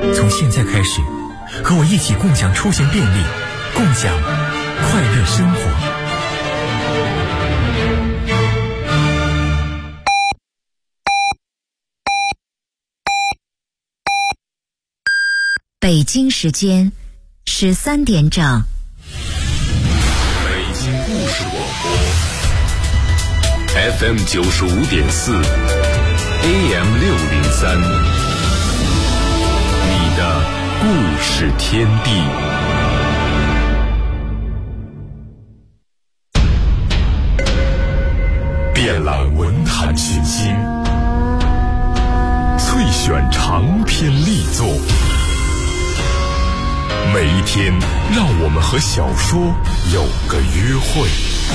从现在开始，和我一起共享出行便利，共享快乐生活。 北京时间13点整。 北京故事广播 FM 95.4 AM 603，你的故事天地。遍览文坛群星，萃选长篇力作。每一天，让我们和小说有个约会。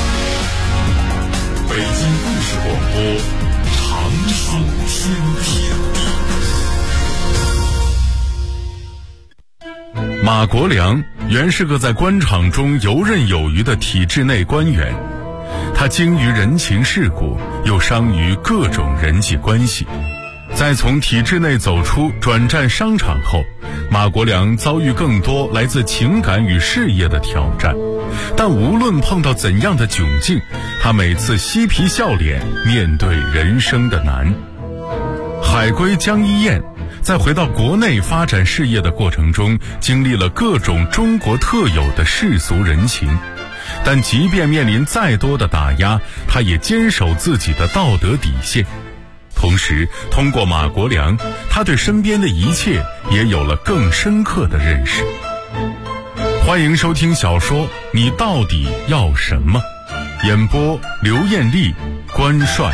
北京故事广播，长寿天地。马国良原是个在官场中游刃有余的体制内官员，他精于人情世故，又商于各种人际关系。在从体制内走出转战商场后，马国良遭遇更多来自情感与事业的挑战，但无论碰到怎样的窘境，他每次嬉皮笑脸面对人生的难。海归江一燕在回到国内发展事业的过程中，经历了各种中国特有的世俗人情，但即便面临再多的打压，他也坚守自己的道德底线。同时，通过马国良，他对身边的一切也有了更深刻的认识。欢迎收听小说《你到底要什么》，演播刘艳丽、关帅。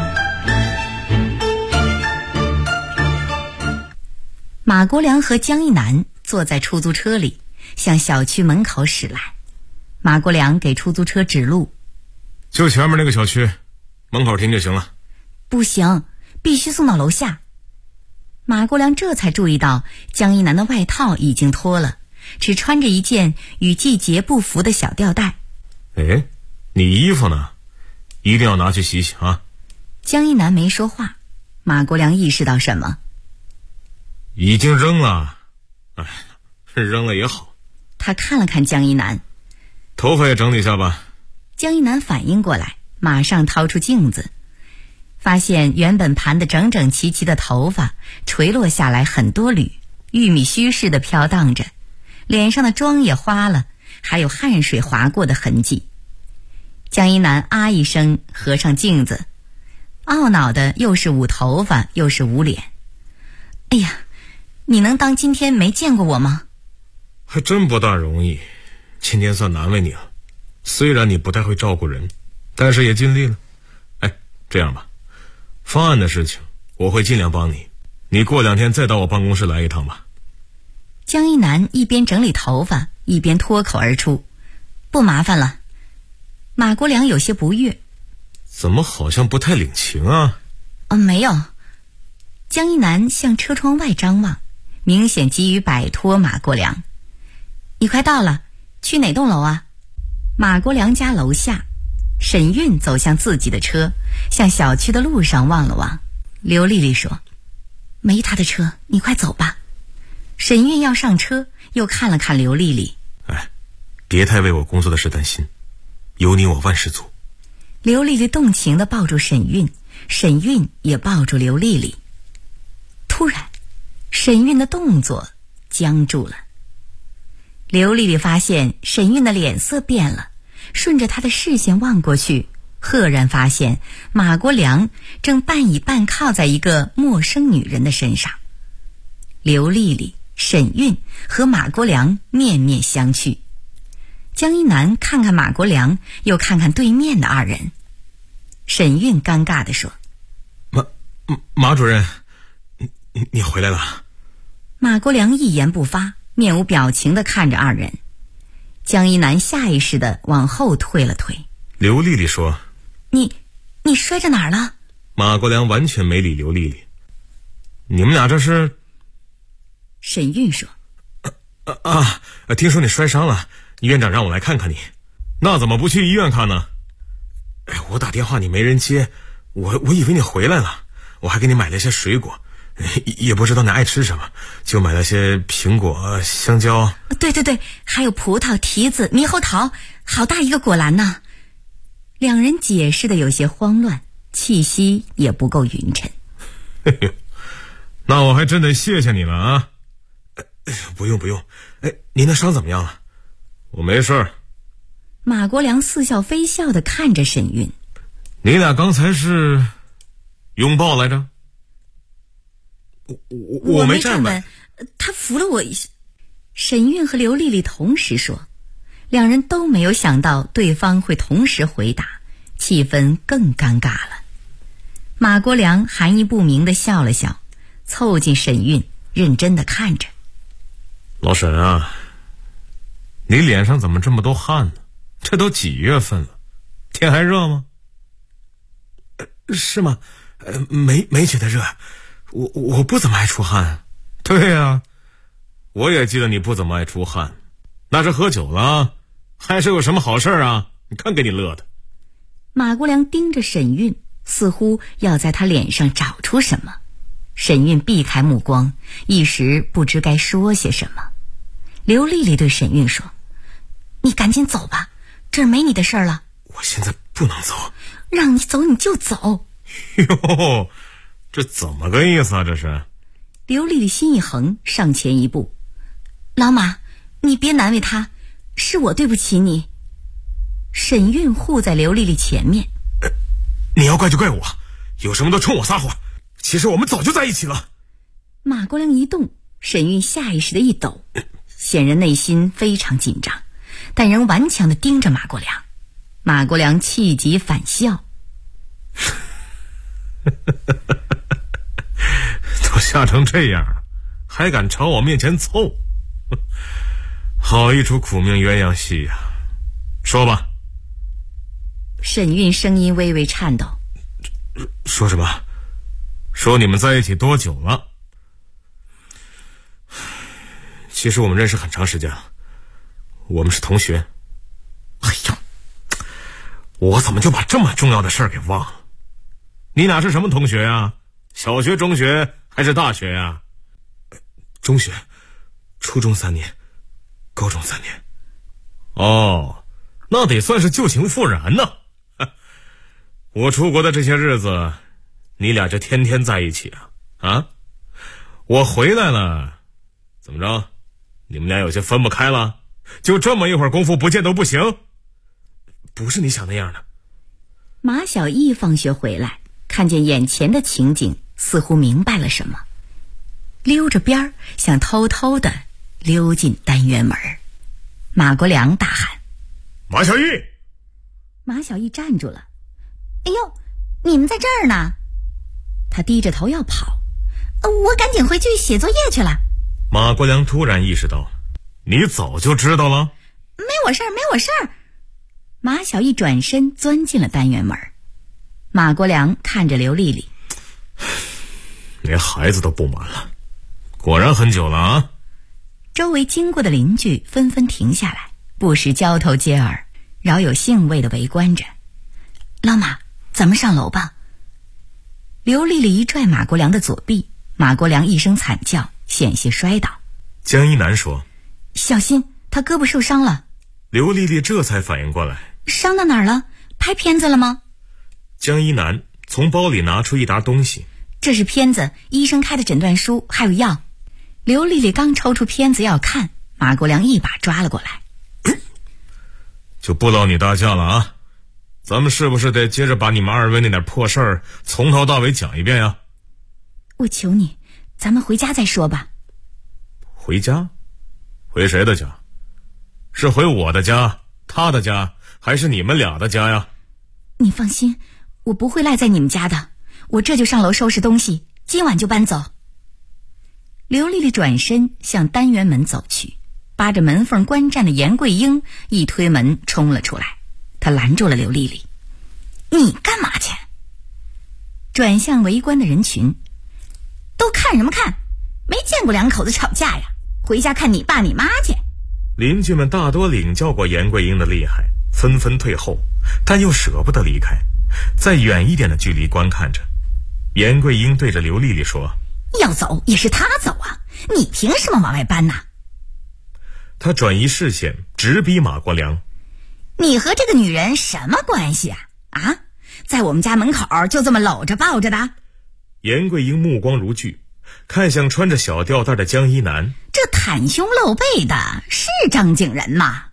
马国良和江一南坐在出租车里，向小区门口驶来。马国良给出租车指路： 就前面那个小区，门口停就行了。 不行，必须送到楼下。马国良这才注意到江一南的外套已经脱了，只穿着一件与季节不符的小吊带。 哎，你衣服呢？一定要拿去洗洗啊。 江一南没说话，马国良意识到什么。 已经扔了。哎，扔了也好。 他看了看江一南。 头发也整理一下吧。 江一南反应过来，马上掏出镜子，发现原本盘得整整齐齐的头发垂落下来很多缕，玉米须似的飘荡着，脸上的妆也花了，还有汗水划过的痕迹。江一南啊一声合上镜子，懊恼的又是捂头发又是捂脸。哎呀，你能当今天没见过我吗？ 还真不大容易，今天算难为你了。虽然你不太会照顾人，但是也尽力了。哎，这样吧，方案的事情我会尽量帮你，你过2天再到我办公室来一趟吧。 江一南一边整理头发一边脱口而出：不麻烦了。马国良有些不悦： 怎么好像不太领情啊？ 没有。江一南向车窗外张望，明显急于摆脱马国良。你快到了，去哪栋楼啊？马国良家楼下。沈韵走向自己的车，向小区的路上望了望。刘丽丽说：没他的车，你快走吧。沈韵要上车，又看了看刘丽丽。 哎，别太为我工作的事担心，有你我万事足。 刘丽丽动情地抱住沈韵，沈韵也抱住刘丽丽。突然，沈韵的动作僵住了。刘丽丽发现沈韵的脸色变了，顺着她的视线望过去，赫然发现马国良正半倚半靠在一个陌生女人的身上。刘丽丽、沈韵和马国良面面相觑。江一南看看马国良，又看看对面的二人。沈韵尴尬地说： 马主任，你回来了。 马国良一言不发，面无表情地看着二人。江一南下意识地往后退了退。 刘丽丽说： 你摔着哪儿了？ 马国良完全没理刘丽丽。你们俩这是？ 沈韵说： 听说你摔伤了，院长让我来看看你。那怎么不去医院看呢？哎，我打电话你没人接，我以为你回来了，我还给你买了些水果， 也不知道你爱吃什么，就买了些苹果、香蕉。 对，还有葡萄、提子、猕猴桃，好大一个果篮呢。两人解释的有些慌乱，气息也不够匀称。 那我还真得谢谢你了啊！不用，您的伤怎么样了？我没事儿。 马国良似笑非笑地看着沈韵。 你俩刚才是拥抱来着？我没站稳， 他扶了我一下。沈韵和刘丽丽同时说，两人都没有想到对方会同时回答，气氛更尴尬了。马国良含义不明地笑了笑，凑近沈韵，认真地看着。 老沈啊，你脸上怎么这么多汗呢？这都几月份了，天还热吗？是吗？没觉得热，我不怎么爱出汗。对啊，我也记得你不怎么爱出汗，那是喝酒了，还是有什么好事啊？你看给你乐的。 马国良盯着沈韵，似乎要在他脸上找出什么。沈韵避开目光，一时不知该说些什么。刘丽丽对沈韵说：“你赶紧走吧，这儿没你的事儿了。” 我现在不能走。 让你走你就走。 哟，这怎么个意思啊？这是。 刘丽丽心一横，上前一步：“老马，你别难为他，是我对不起你。”沈韵护在刘丽丽前面：“ 你要怪就怪我，有什么都冲我撒谎。其实我们早就在一起了。” 马国良一动，沈韵下意识的一抖，显然内心非常紧张，但仍顽强地盯着马国良。马国良气急反笑：“ 都吓成这样了，还敢朝我面前凑，好一出苦命鸳鸯戏呀！说吧。” 沈韵声音微微颤抖：“ 说什么？说你们在一起多久了？”其实我们认识很长时间了，我们是同学。哎呀，我怎么就把这么重要的事儿给忘了？你俩是什么同学啊？小学、中学还是大学呀？中学，初中3年，高中3年。哦，那得算是旧情复燃呢。我出国的这些日子，你俩就天天在一起啊？啊？我回来了，怎么着？你们俩有些分不开了？就这么一会儿功夫不见都不行？不是你想那样的。 马小艺放学回来，看见眼前的情景，似乎明白了什么，溜着边儿想偷偷地溜进单元门。马国良大喊：“ 马小艺！” 马小艺站住了。“哎呦，你们在这儿呢！”他低着头要跑，我赶紧回去写作业去了。 马国良突然意识到，你早就知道了。 没我事儿。马小艺转身钻进了单元门。马国良看着刘丽丽， 连孩子都不瞒了，果然很久了啊。 周围经过的邻居纷纷停下来，不时交头接耳，饶有兴味地围观着。“老马，咱们上楼吧。”刘丽丽一拽马国良的左臂，马国良一声惨叫，险些摔倒。 江一南说：“ 小心，他胳膊受伤了。” 刘丽丽这才反应过来：“ 伤到哪儿了？拍片子了吗？” 江一南从包里拿出一沓东西：“ 这是片子，医生开的诊断书，还有药。”刘丽丽刚抽出片子要看，马国良一把抓了过来：“ 就不劳你大驾了啊！咱们是不是得接着把你们二位那点破事儿从头到尾讲一遍呀？”“ 我求你，咱们回家再说吧。”“ 回家？回谁的家？是回我的家，他的家，还是你们俩的家呀？”“ 你放心，我不会赖在你们家的，我这就上楼收拾东西，今晚就搬走。”刘丽丽转身向单元门走去，扒着门缝观战的严桂英一推门冲了出来，她拦住了刘丽丽：“你干嘛去？”转向围观的人群：“都看什么看？没见过两口子吵架呀，回家看你爸你妈去。” 邻居们大多领教过严桂英的厉害，纷纷退后，但又舍不得离开，在远一点的距离观看着。严桂英对着刘丽丽说：“ 要走也是他走啊，你凭什么往外搬呢？ 他转移视线，直逼马国良。 你和这个女人什么关系啊？啊，在我们家门口就这么搂着抱着的？ 严桂英目光如炬，看向穿着小吊带的江一南。 这袒胸露背的是正经人吗？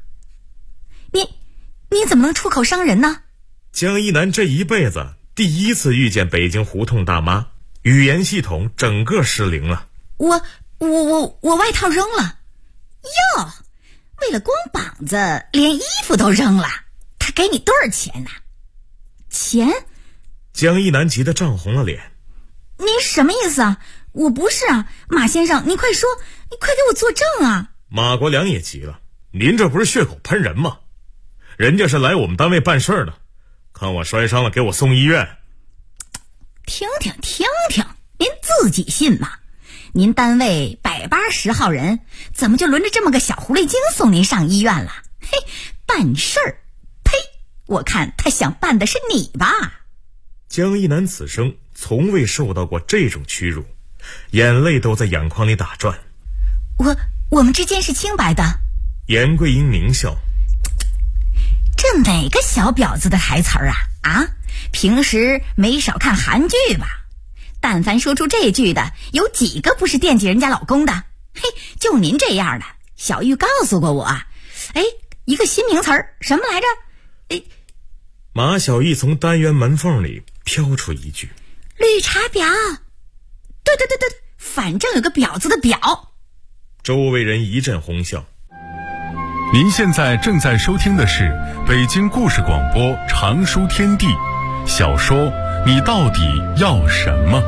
你怎么能出口伤人呢？ 江一南这一辈子第一次遇见北京胡同大妈，语言系统整个失灵了。 我外套扔了。哟，为了光膀子连衣服都扔了，他给你多少钱呢？钱？ 江一南急得涨红了脸。 你什么意思啊？我不是啊，马先生，你快说，你快给我作证啊！ 马国良也急了，您这不是血口喷人吗？人家是来我们单位办事儿的，看我摔伤了给我送医院。 听听，您自己信吗？您单位180号人，怎么就轮着这么个小狐狸精送您上医院了？嘿，办事儿，呸！我看他想办的是你吧？ 江一南此生从未受到过这种屈辱，眼泪都在眼眶里打转。 我们之间是清白的。 严桂英狞笑。 这哪个小婊子的台词儿啊？啊，平时没少看韩剧吧？但凡说出这句的，有几个不是惦记人家老公的？嘿，就您这样的。小玉告诉过我啊，一个新名词儿，什么来着？ 马小艺从单元门缝里飘出一句： 绿茶婊。对，反正有个婊子的婊。 周围人一阵哄笑。 您现在正在收听的是北京故事广播长书天地小说《你到底要什么》。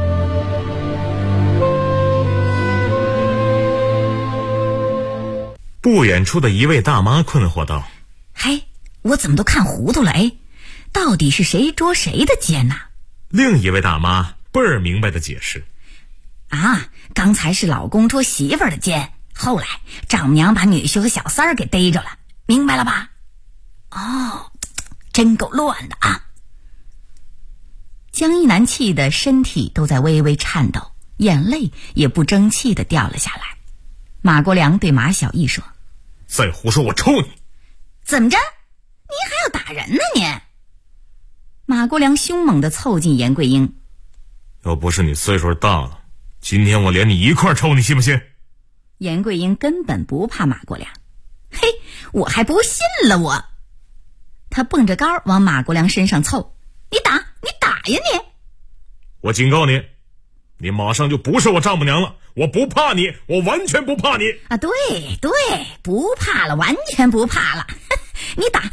不远处的一位大妈困惑道： 嘿，我怎么都看糊涂了？到底是谁捉谁的奸呢？ 另一位大妈倍儿明白的解释： 啊，刚才是老公捉媳妇儿的奸，后来丈母娘把女婿和小三儿给逮着了，明白了吧？哦，真够乱的啊！江一南气得身体都在微微颤抖，眼泪也不争气地掉了下来。马国良对马小艺说： 再胡说我抽你！ 怎么着？你还要打人呢你？马国良凶猛地凑近严桂英。 要不是你岁数大了，今天我连你一块抽，你信不信？ 严桂英根本不怕马国良。嘿，我还不信了我！他蹦着高往马国良身上凑。你打呀你！ 我警告你，你马上就不是我丈母娘了。我不怕你，我完全不怕你啊！对，不怕了，完全不怕了。你打！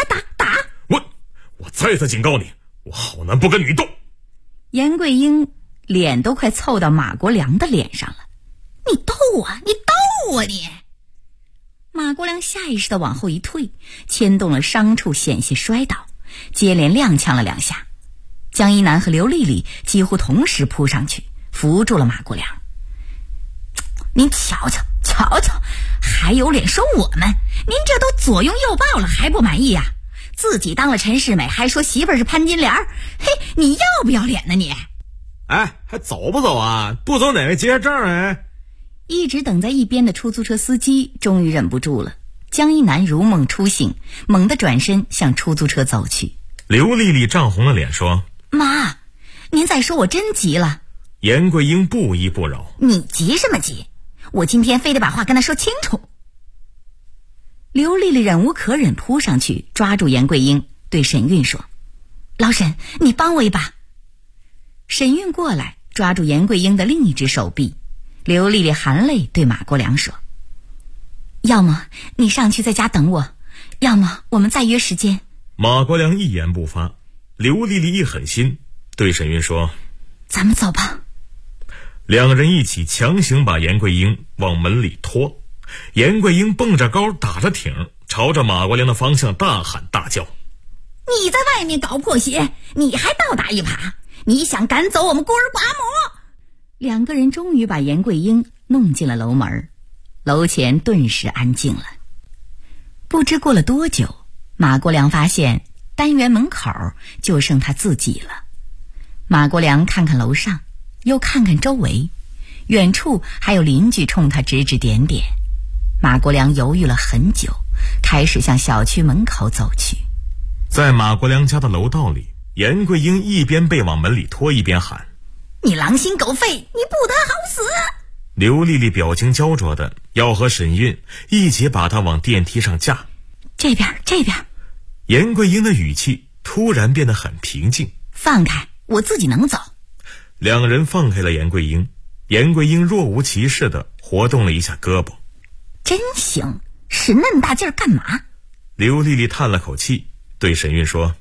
我再次警告你，我好男不跟女斗。 严桂英脸都快凑到马国良的脸上了。你斗啊你！马国良下意识地往后一退，牵动了伤处，险些摔倒，接连踉跄了2下。江一南和刘丽丽几乎同时扑上去扶住了马国良。您瞧瞧，还有脸说我们？您这都左拥右抱了还不满意啊？自己当了陈世美还说媳妇儿是潘金莲，嘿，你要不要脸呢你？ 还走不走啊？不走哪位结账？ 一直等在一边的出租车司机终于忍不住了。江一南如梦初醒，猛地转身向出租车走去。 刘丽丽涨红了脸说： 妈，您再说我真急了。 严桂英不依不饶： 你急什么急？我今天非得把话跟他说清楚。刘丽丽忍无可忍，扑上去抓住严桂英，对沈韵说：老沈，你帮我一把。沈韵过来抓住严桂英的另一只手臂。刘丽丽含泪对马国良说：要么你上去在家等我，要么我们再约时间。 马国良一言不发。刘丽丽一狠心，对沈韵说： 咱们走吧。 两人一起强行把严桂英往门里拖。严桂英蹦着高打着挺，朝着马国良的方向大喊大叫： 你在外面搞破鞋，你还倒打一耙，你想赶走我们孤儿寡母？两个人终于把严桂英弄进了楼门，楼前顿时安静了。不知过了多久，马国良发现单元门口就剩他自己了。马国良看看楼上，又看看周围， 远处还有邻居冲他指指点点。马国良犹豫了很久，开始向小区门口走去。 在马国良家的楼道里，严桂英一边被往门里拖，一边喊： 你狼心狗肺，你不得好死！ 刘丽丽表情焦灼的要和沈韵一起把她往电梯上架。 这边。 严桂英的语气突然变得很平静。 放开，我自己能走。 两人放开了严桂英，严桂英若无其事地活动了一下胳膊。 真行，使那么大劲儿干嘛？ 刘丽丽叹了口气，对沈韵说：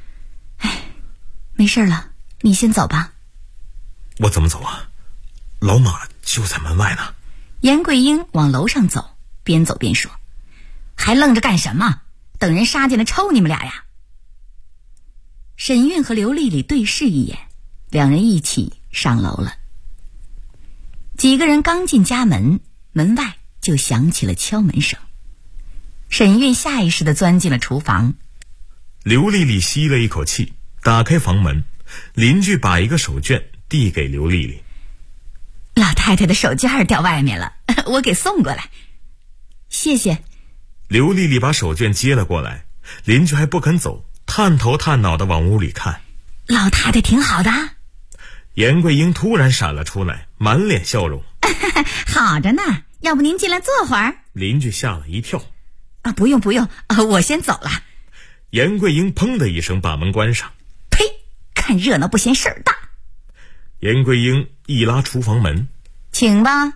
没事了，你先走吧。 我怎么走啊？老马就在门外呢。 严桂英往楼上走，边走边说：还愣着干什么？等人杀进来抽你们俩呀！沈韵和刘丽丽对视一眼，两人一起上楼了。几个人刚进家门，门外就响起了敲门声。沈韵下意识地钻进了厨房。 刘丽丽吸了一口气，打开房门，邻居把一个手绢递给刘丽丽。 老太太的手绢掉外面了，我给送过来。谢谢。 刘丽丽把手绢接了过来，邻居还不肯走，探头探脑地往屋里看。 老太太挺好的。 严桂英突然闪了出来，满脸笑容。 好着呢，要不您进来坐会儿？ 邻居吓了一跳。 不用，我先走了。 严桂英砰的一声把门关上。 呸！看热闹不嫌事儿大。 严桂英一拉厨房门， 请吧。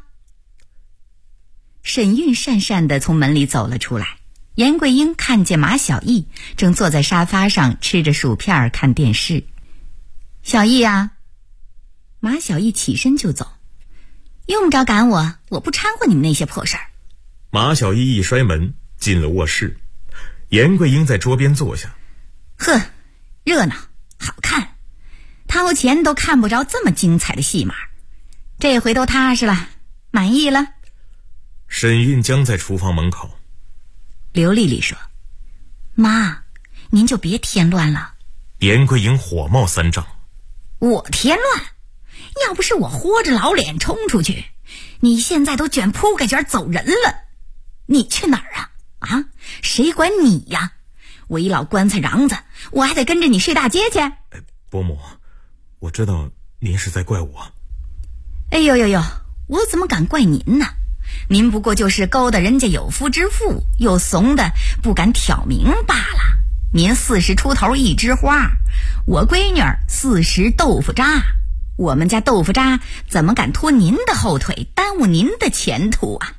沈韵讪讪地从门里走了出来。严桂英看见马小艺正坐在沙发上吃着薯片看电视。小艺啊。马小艺起身就走。用不着赶我，我不掺和你们那些破事儿。 马小艺一摔门进了卧室。严桂英在桌边坐下。 呵，热闹好看，掏钱都看不着这么精彩的戏码，这回都踏实了，满意了。 沈韵僵在厨房门口。 刘丽丽说：妈，您就别添乱了。 严桂英火冒三丈。 我添乱？要不是我豁着老脸冲出去，你现在都卷铺盖卷走人了。你去哪儿啊？谁管你呀？我一老棺材瓤子，我还得跟着你睡大街去？ 伯母，我知道您是在怪我。 哎呦，我怎么敢怪您呢？您不过就是勾搭人家有夫之妇，又怂的不敢挑明罢了。您40出头一枝花，我闺女40豆腐渣，我们家豆腐渣怎么敢拖您的后腿，耽误您的前途啊？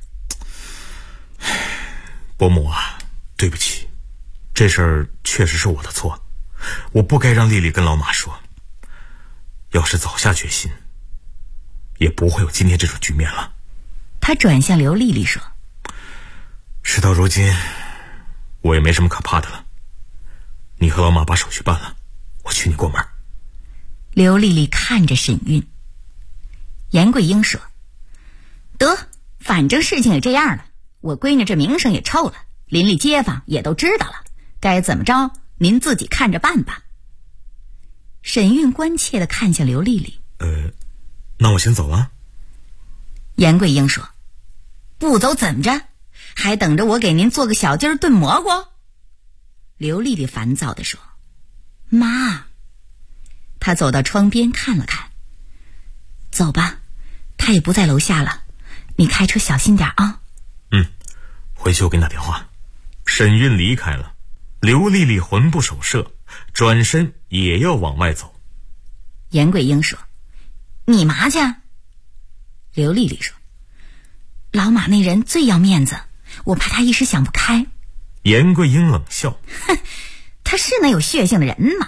伯母啊，对不起，这事儿确实是我的错，我不该让丽丽跟老马说。要是早下决心，也不会有今天这种局面了。 他转向刘丽丽说： 事到如今，我也没什么可怕的了。你和老马把手续办了，我娶你过门。 刘丽丽看着沈韵。严桂英说：得，反正事情也这样了，我闺女这名声也臭了，邻里街坊也都知道了，该怎么着您自己看着办吧。沈韵关切地看向刘丽丽。 那我先走了。 严桂英说：不走怎么着？还等着我给您做个小鸡儿炖蘑菇？刘丽丽烦躁地说：妈。她走到窗边看了看。走吧，他也不在楼下了，你开车小心点啊。 回去我给你打电话。沈韵离开了。刘丽丽魂不守舍，转身也要往外走。 严桂英说：你嘛去？刘丽丽说：老马那人最要面子，我怕他一时想不开。 严桂英冷笑： 他是那有血性的人吗？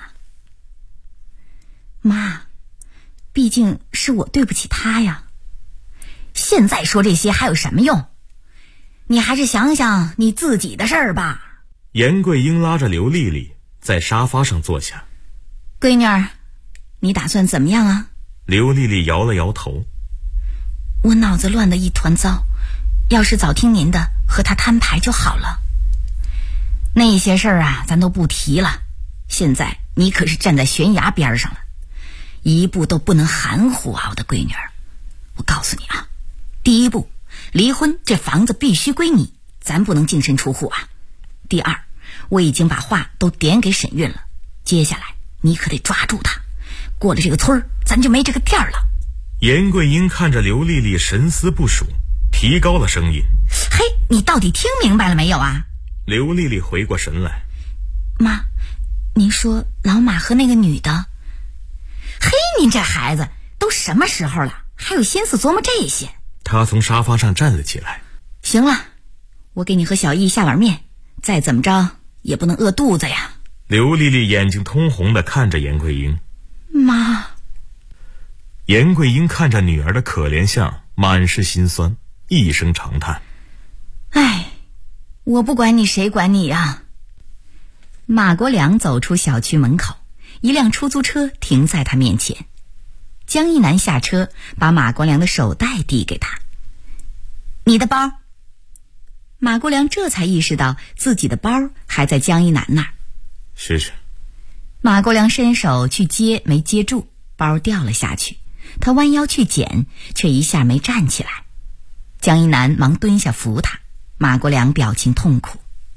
妈，毕竟是我对不起他呀。现在说这些还有什么用？你还是想想你自己的事儿吧。 严桂英拉着刘丽丽在沙发上坐下。 闺女儿，你打算怎么样啊？ 刘丽丽摇了摇头。 我脑子乱得一团糟，要是早听您的，和他摊牌就好了。那些事儿啊，咱都不提了。现在你可是站在悬崖边上了，一步都不能含糊啊，我的闺女儿。 我告诉你啊，第一步，离婚，这房子必须归你，咱不能净身出户啊。第二，我已经把话都点给沈韵了，接下来你可得抓住他，过了这个村儿，咱就没这个店了。 严桂英看着刘丽丽神思不属，提高了声音： 嘿，你到底听明白了没有啊？ 刘丽丽回过神来： 妈，您说老马和那个女的？嘿，您这孩子都什么时候了，还有心思琢磨这些？ 她从沙发上站了起来： 行了，我给你和小易下碗面，再怎么着也不能饿肚子呀。 刘丽丽眼睛通红地看着严桂英。 妈。 严桂英看着女儿的可怜相，满是心酸，一声长叹： 哎，我不管你，谁管你呀？马国良走出小区门口，一辆出租车停在他面前。江一南下车，把马国良的手袋递给他：你的包。马国良这才意识到自己的包还在江一南那儿。 谢谢。 马国良伸手去接，没接住，包掉了下去。他弯腰去捡，却一下没站起来。江一南忙蹲下扶他。马国良表情痛苦：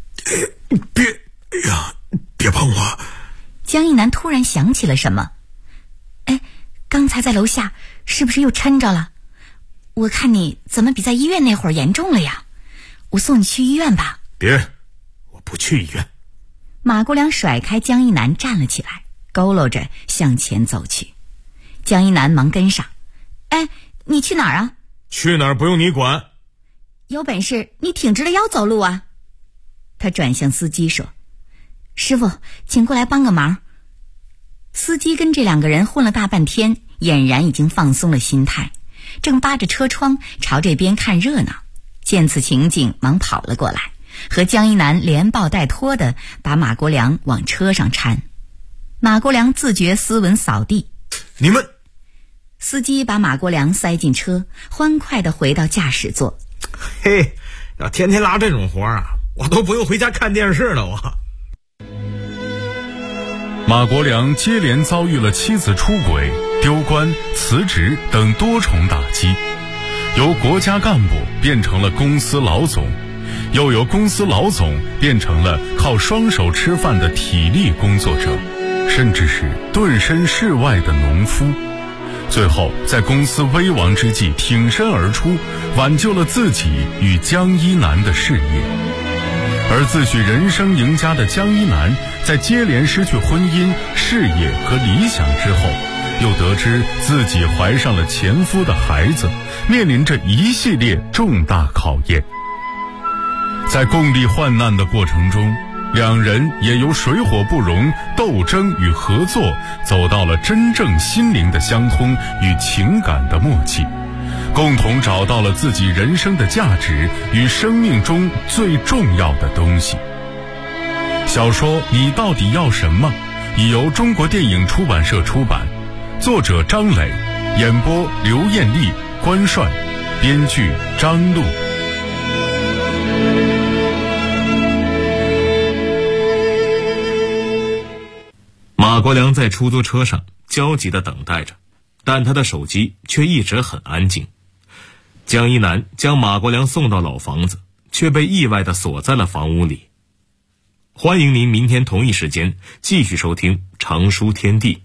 别碰我。 江一南突然想起了什么：哎，刚才在楼下是不是又抻着了？我看你怎么比在医院那会儿严重了呀？我送你去医院吧。 别，我不去医院。 马国良甩开江一南站了起来，佝偻着向前走去。江一南忙跟上：哎，你去哪儿啊？ 去哪儿不用你管。 有本事你挺直了腰走路啊。他转向司机说：师傅，请过来帮个忙。司机跟这两个人混了大半天，俨然已经放松了心态，正扒着车窗朝这边看热闹。见此情景，忙跑了过来，和江一南连抱带拖的把马国良往车上搀。马国良自觉斯文扫地： 你们。 司机把马国良塞进车，欢快地回到驾驶座。 嘿，要天天拉这种活啊，我都不用回家看电视了。 马国良接连遭遇了妻子出轨、丢官、辞职等多重打击，由国家干部变成了公司老总，又由公司老总变成了靠双手吃饭的体力工作者，甚至是遁身世外的农夫。最后在公司危亡之际挺身而出，挽救了自己与江一南的事业。而自诩人生赢家的江一南，在接连失去婚姻、事业和理想之后，又得知自己怀上了前夫的孩子，面临着一系列重大考验。在共历患难的过程中，两人也由水火不容、斗争与合作，走到了真正心灵的相通与情感的默契，共同找到了自己人生的价值与生命中最重要的东西。小说《你到底要什么》已由中国电影出版社出版，作者张磊，演播刘艳丽、关帅，编剧张璐。 马国良在出租车上焦急地等待着，但他的手机却一直很安静。江一南将马国良送到老房子，却被意外地锁在了房屋里。欢迎您明天同一时间继续收听长书天地。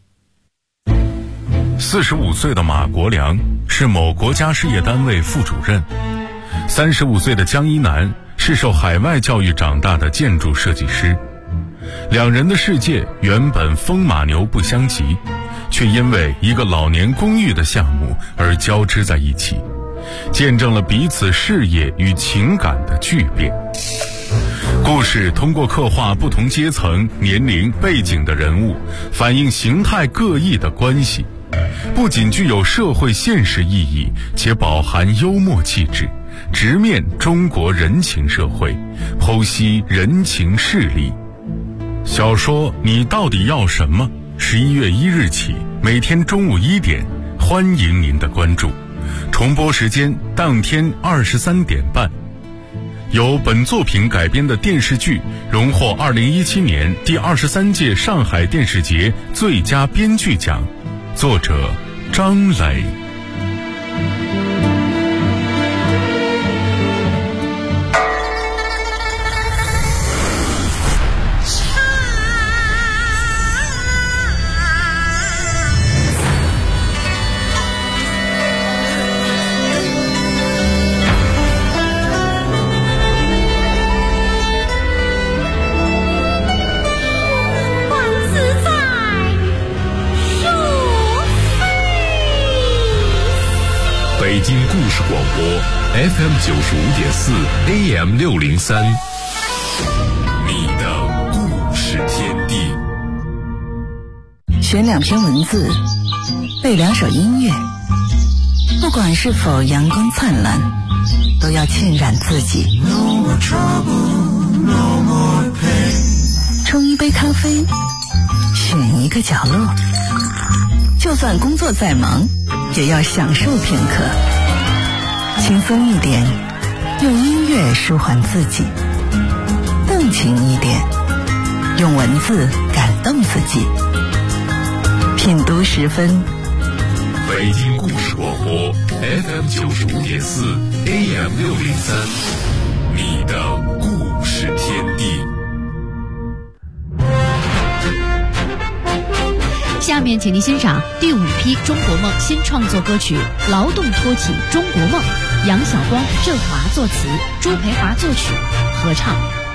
45岁的马国良是某国家事业单位副主任，35岁的江一南是受海外教育长大的建筑设计师。两人的世界原本风马牛不相及，却因为一个老年公寓的项目而交织在一起，见证了彼此事业与情感的巨变。故事通过刻画不同阶层、年龄、背景的人物，反映形态各异的关系，不仅具有社会现实意义，且饱含幽默气质，直面中国人情社会，剖析人情势力。小说《你到底要什么》11月1日起，每天中午1点，欢迎您的关注。重播时间当天23点半。由本作品改编的电视剧荣获2017年第23届上海电视节最佳编剧奖，作者张磊。 故事广播 FM 95.4 AM 603，你的故事天地。 选2篇文字，背2首音乐，不管是否阳光灿烂，都要浸染自己。冲一杯咖啡，选一个角落，就算工作再忙，也要享受片刻。轻松一点，用音乐舒缓自己；动情一点，用文字感动自己。品读10分， 北京故事广播 FM 95.4 AM 603，你的故事天地。 下面请您欣赏第5批中国梦新创作歌曲《劳动托起中国梦》，杨晓光、郑华作词，朱培华作曲，合唱。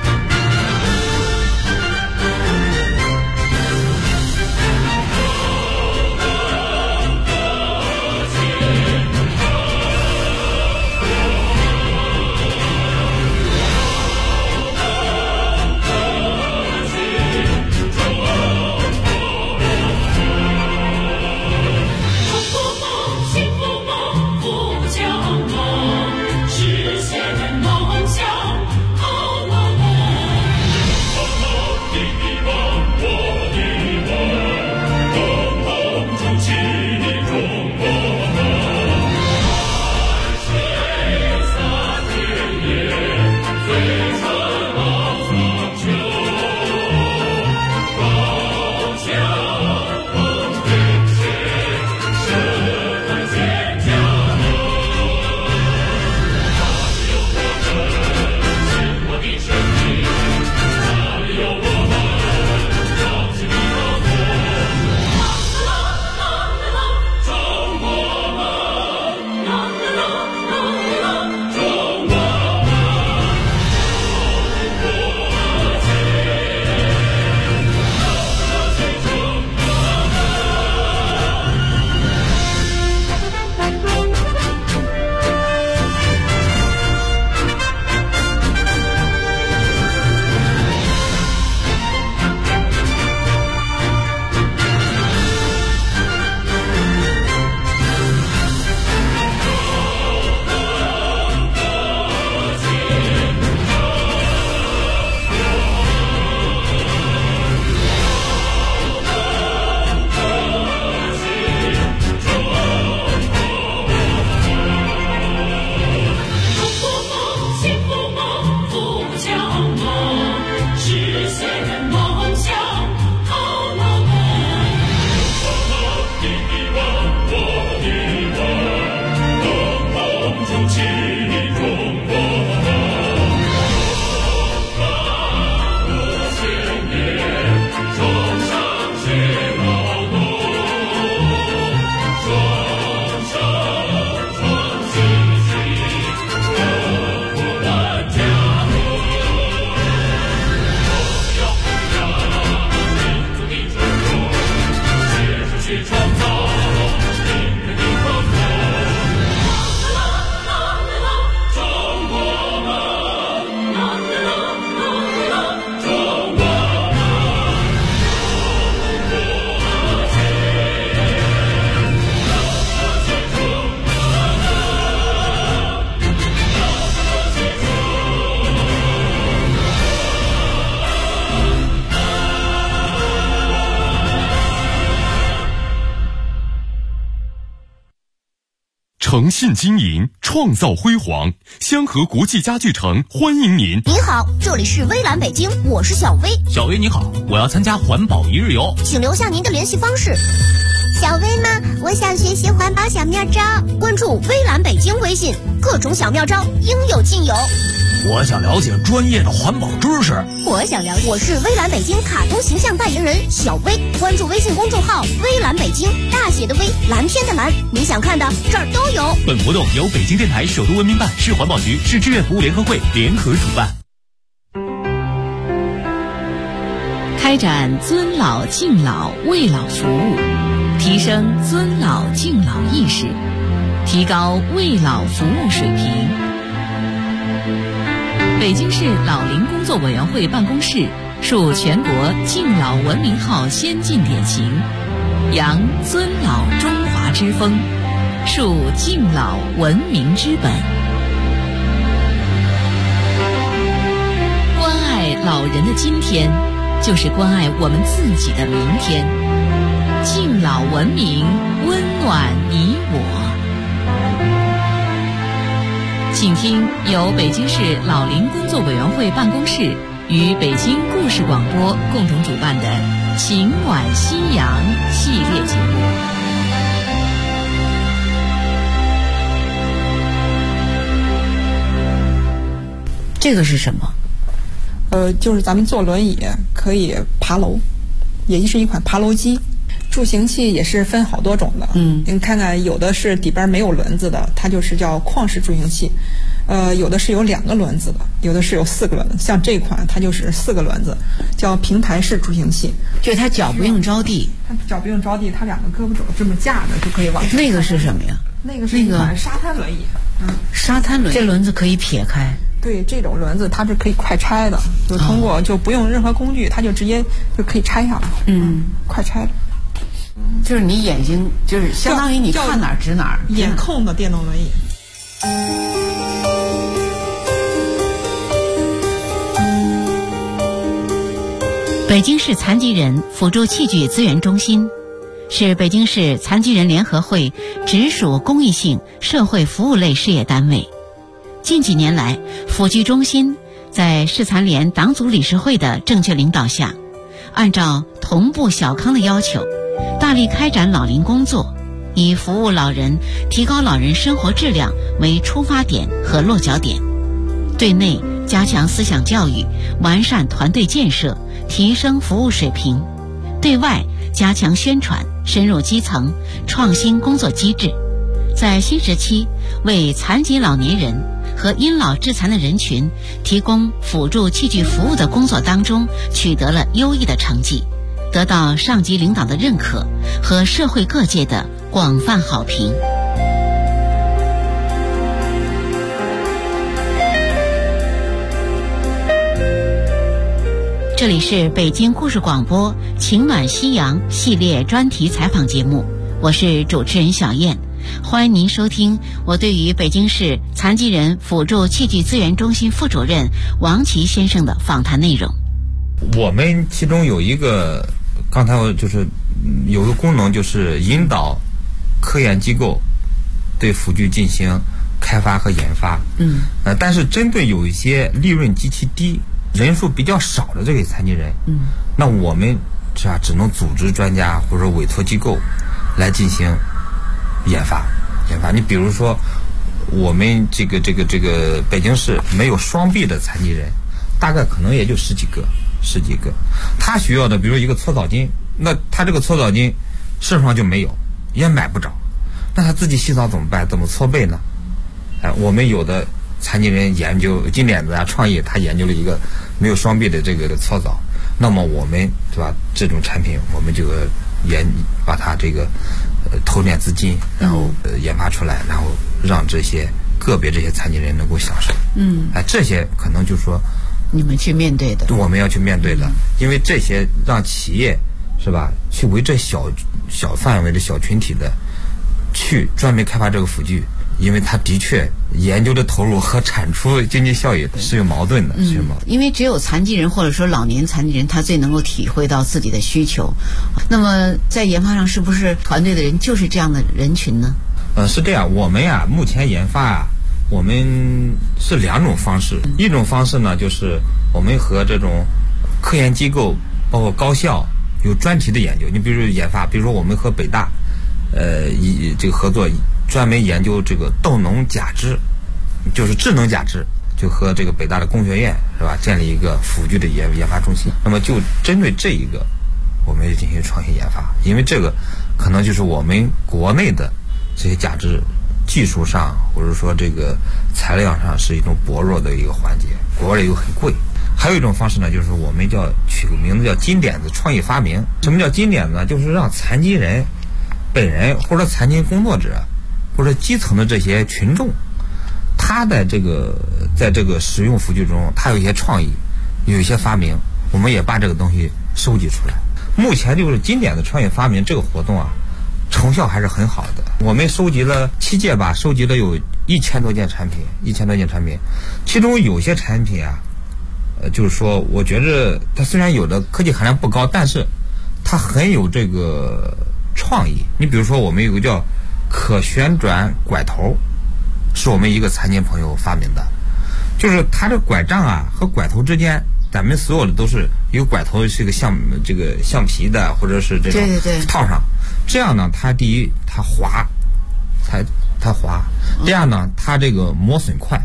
诚信经营，创造辉煌。香河国际家具城欢迎您。 您好，这里是微蓝北京，我是小薇。 小薇你好，我要参加环保1日游， 请留下您的联系方式。小薇吗？我想学习环保小妙招，关注微蓝北京微信，各种小妙招应有尽有。 我想了解专业的环保知识。 我是微蓝北京卡通形象代言人小薇，关注微信公众号微蓝北京，大写的微，蓝天的蓝，你想看的这儿都有。 本活动由北京电台首都文明办、市环保局、市志愿服务联合会联合主办。 开展尊老敬老为老服务，提升尊老敬老意识， 提高为老服务水平。北京市老龄工作委员会办公室树全国敬老文明号先进典型，扬尊老中华之风，树敬老文明之本。关爱老人的今天，就是关爱我们自己的明天。敬老文明，温暖你我。请听由北京市老龄工作委员会办公室与北京故事广播共同主办的《情暖夕阳》系列节目。 这个是什么？ 就是咱们坐轮椅可以爬楼，也是一款爬楼机。助行器也是分好多种的，您看看，有的是底边没有轮子的，它就是叫矿式助行器，有的是有2个轮子的，有的是有4个轮子，像这款它就是4个轮子，叫平台式助行器， 就它脚不用着地， 它脚不用着地，它2个胳膊肘这么架着就可以往上。 那个是什么呀？ 那个是一款沙滩轮椅， 沙滩轮椅，这轮子可以撇开。 对，这种轮子它是可以快拆的，就通过就不用任何工具，它就直接就可以拆下来，快拆的。 就是你眼睛，就是相当于你看哪儿指哪儿， 眼控的电动轮椅。 北京市残疾人辅助器具资源中心是北京市残疾人联合会直属公益性社会服务类事业单位。近几年来，辅具中心在市残联党组理事会的正确领导下，按照同步小康的要求，大力开展老龄工作，以服务老人、提高老人生活质量为出发点和落脚点。对内加强思想教育，完善团队建设，提升服务水平；对外加强宣传，深入基层，创新工作机制。在新时期，为残疾老年人和因老致残的人群提供辅助器具服务的工作当中，取得了优异的成绩，得到上级领导的认可和社会各界的广泛好评。这里是北京故事广播《情暖夕阳》系列专题采访节目，我是主持人小燕，欢迎您收听我对于北京市残疾人辅助器具资源中心副主任王琦先生的访谈内容。 我们其中有一个，刚才我就是有个功能，就是引导科研机构对辅具进行开发和研发。但是针对有一些利润极其低、人数比较少的这个残疾人，那我们是吧，只能组织专家或者委托机构来进行研发。你比如说，我们这个北京市没有双臂的残疾人，大概可能也就十几个。他需要的，比如一个搓澡巾，那他这个搓澡巾市场上就没有，也买不着，那他自己洗澡怎么办？怎么搓背呢？我们有的残疾人研究金点子啊，创意，他研究了一个没有双臂的这个搓澡，那么我们对吧？这种产品我们就把它这个投点资金，然后研发出来，然后让这些个别这些残疾人能够享受。这些可能就是说你们去面对的， 我们要去面对的，因为这些让企业是吧，去为这小范围的小群体的去专门开发这个辅具，因为它的确研究的投入和产出经济效益是有矛盾的，是有矛盾。 因为只有残疾人或者说老年残疾人，他最能够体会到自己的需求。那么在研发上，是不是团队的人就是这样的人群呢？ 是这样，我们呀目前研发我们是2种方式。一种方式呢，就是我们和这种科研机构包括高校有专题的研究。你比如研发，比如说我们和北大这个合作，专门研究这个豆农假肢，就是智能假肢，就和这个北大的工学院是吧，建立一个辅具的研发中心。那么就针对这一个，我们进行创新研发，因为这个可能就是我们国内的这些假肢技术上或者说这个材料上是一种薄弱的一个环节，国外又很贵。还有一种方式呢，就是我们取个名字叫金点子创意发明。什么叫金点子呢？就是让残疾人本人或者残疾工作者或者基层的这些群众，他在这个使用辅具中，他有一些创意，有一些发明，我们也把这个东西收集出来。目前就是经典的创业发明这个活动啊，成效还是很好的。我们收集了7届吧，收集了有1000多件产品，其中有些产品啊，就是说我觉着它虽然有的科技含量不高，但是它很有这个创意。你比如说我们有个叫可旋转拐头，是我们一个残疾朋友发明的，就是它这拐杖啊和拐头之间，咱们所有的都是一个拐头是一个橡皮的，或者是这种套上，这样呢，它第一它滑，它滑，第二呢，它这个磨损快，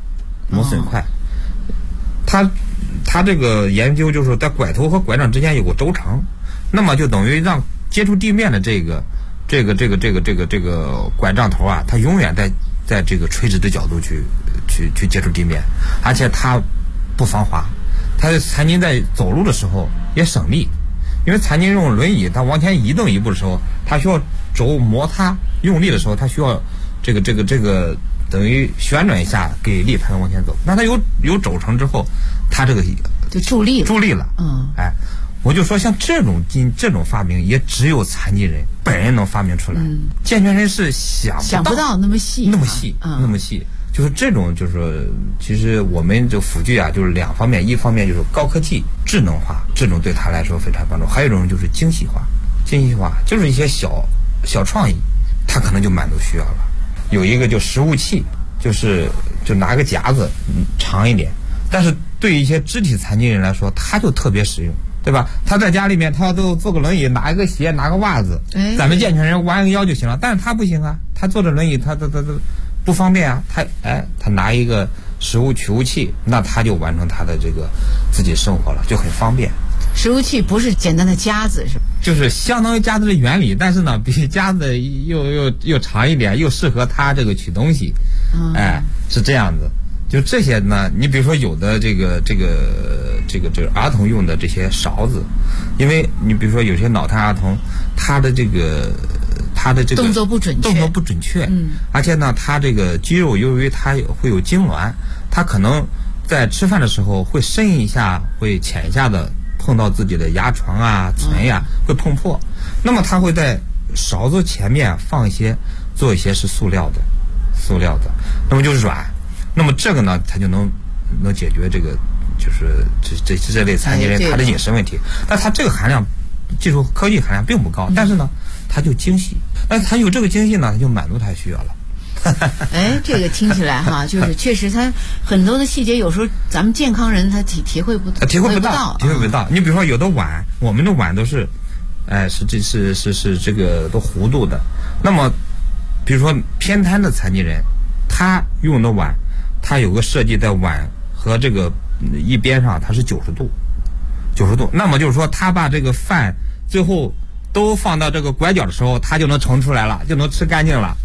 它这个研究就是在拐头和拐杖之间有个轴承，那么就等于让接触地面的这个拐杖头啊，它永远在这个垂直的角度去接触地面，而且它不防滑。他残疾在走路的时候也省力，因为残疾用轮椅，他往前移动一步的时候，他需要轴摩擦用力的时候，他需要这个等于旋转一下给力才能往前走。那他有轴承之后，他这个就助力了。 我就说像这种发明，也只有残疾人本人能发明出来，健全人是想不到那么细。就是这种，就是说，其实我们这辅具啊，就是2方面，一方面就是高科技、智能化，这种对他来说非常帮助；还有一种就是精细化，就是一些小创意，他可能就满足需要了。有一个就食物器，就拿个夹子长一点，但是对于一些肢体残疾人来说，他就特别实用，对吧？他在家里面，他都坐个轮椅，拿一个鞋，拿个袜子，咱们健全人弯个腰就行了，但是他不行啊，他坐着轮椅，他不方便啊，他拿一个食物取物器，那他就完成他的这个自己生活了，就很方便。 食物器不是简单的夹子，是吧？ 就是相当于夹子的原理，但是呢，比夹子又长一点，又适合他这个取东西，是这样子。就这些呢，你比如说有的这个儿童用的这些勺子，因为你比如说有些脑瘫儿童，他的这个动作不准确，而且呢，他这个肌肉由于他会有痉挛，他可能在吃饭的时候会深一下，会浅一下的碰到自己的牙床啊、唇呀，会碰破。那么他会在勺子前面做一些是塑料的，那么就软。那么这个呢，它就能解决这个就是这类残疾人他的饮食问题。但他这个技术科技含量并不高，但是呢，它就精细。但它有这个精细呢，它就满足他需要了。 这个听起来哈，就是确实它很多的细节，有时候咱们健康人他体会不到。 你比如说有的碗，我们的碗都是，是这个都弧度的。那么，比如说偏瘫的残疾人，他用的碗，它有个设计在碗和这个一边上，它是90度。那么就是说，他把这个饭最后都放到这个拐角的时候，他就能盛出来了，就能吃干净了。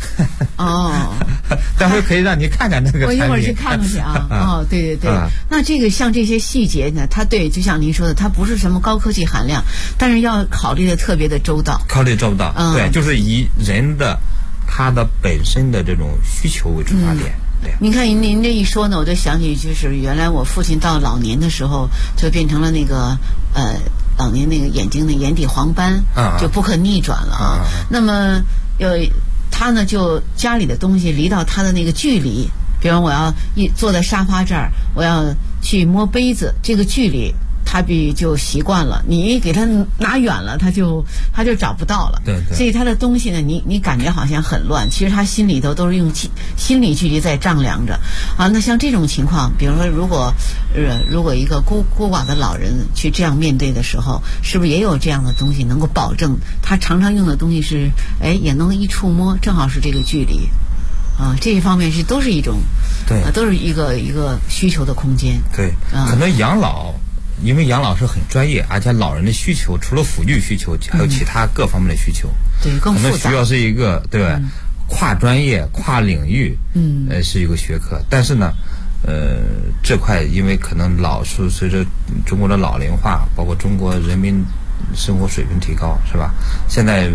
待会可以让你看看那个产品。 我一会儿去看看去啊。对。那这个像这些细节呢，它就像您说的，它不是什么高科技含量，但是要考虑的特别的周到。 对，就是以人的他的本身的这种需求为出发点。 您看您这一说呢，我就想起就是原来我父亲到老年的时候，就变成了那个老年那个眼睛的眼底黄斑，就不可逆转了啊。那么他呢就家里的东西离到他的那个距离，比如我要坐在沙发这儿，我要去摸杯子，这个距离他就习惯了，你给他拿远了，他就找不到了。 对。 所以他的东西呢，你感觉好像很乱，其实他心里头都是用心理距离在丈量着啊。那像这种情况，比如说如果一个孤寡的老人去这样面对的时候，是不是也有这样的东西能够保证他常常用的东西是也能一触摸，正好是这个距离啊？这一方面都是一种都是一个需求的空间。 对，可能养老。因为养老是很专业，而且老人的需求除了辅具需求，还有其他各方面的需求， 更复杂， 可能需要是一个跨专业、跨领域，是一个学科。但是呢，这块因为可能随着中国的老龄化，包括中国人民生活水平提高，是吧？现在